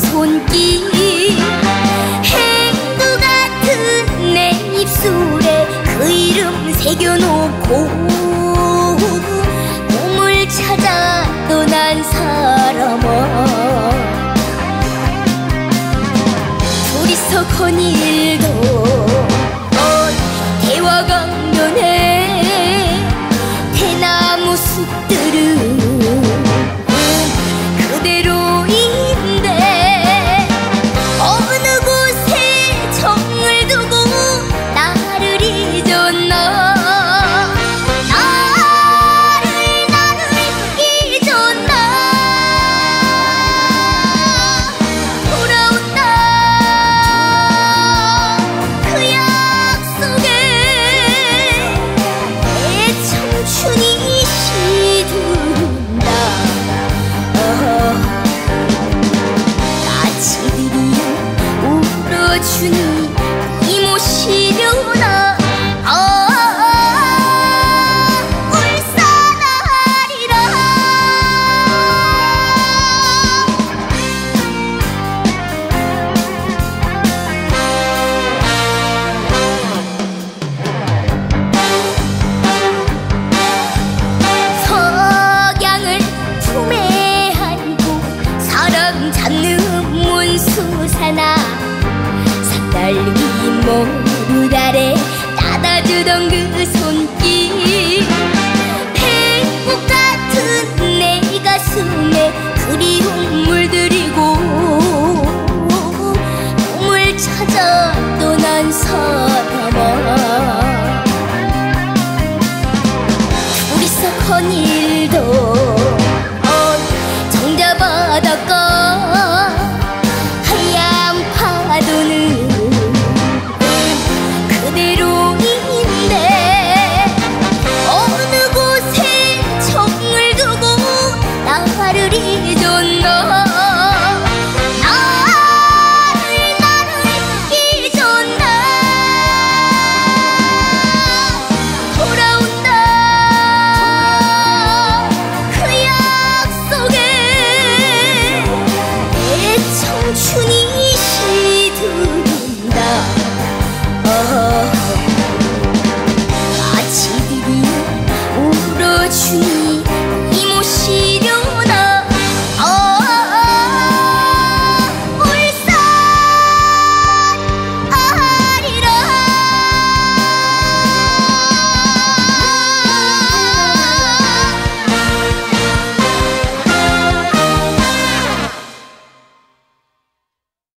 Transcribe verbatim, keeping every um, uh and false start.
손길, 행구 같은 내 입술에 그 이름 새겨놓고 꿈을 찾아 떠난 사람아, 둘이서 거닐던 대화강변의 대나무 숲들은 그대로인데 어느 곳에 정을 두고 나를 잊었나, 나를 나를 잊었나. 돌아온다 그 약속에 내 청춘이 시든다. 까치들이 울어주니 이모시려나. 아, 울산아리라. 석양을 품에 안고 사랑 잡는 문수사나, 산딸기 머리 아래 따다주던 그 손길, 백꽃 같은 내 가슴에 그리움 물들이고 꿈을 찾아 떠난 사람아, 둘이서 거닐던 정자바닷가 하얀 파도는 그대로인데 어느 곳에 정을 두고 나를 잊었나, 나를 나를 잊었나. 돌아온다 그 약속에 내 청춘이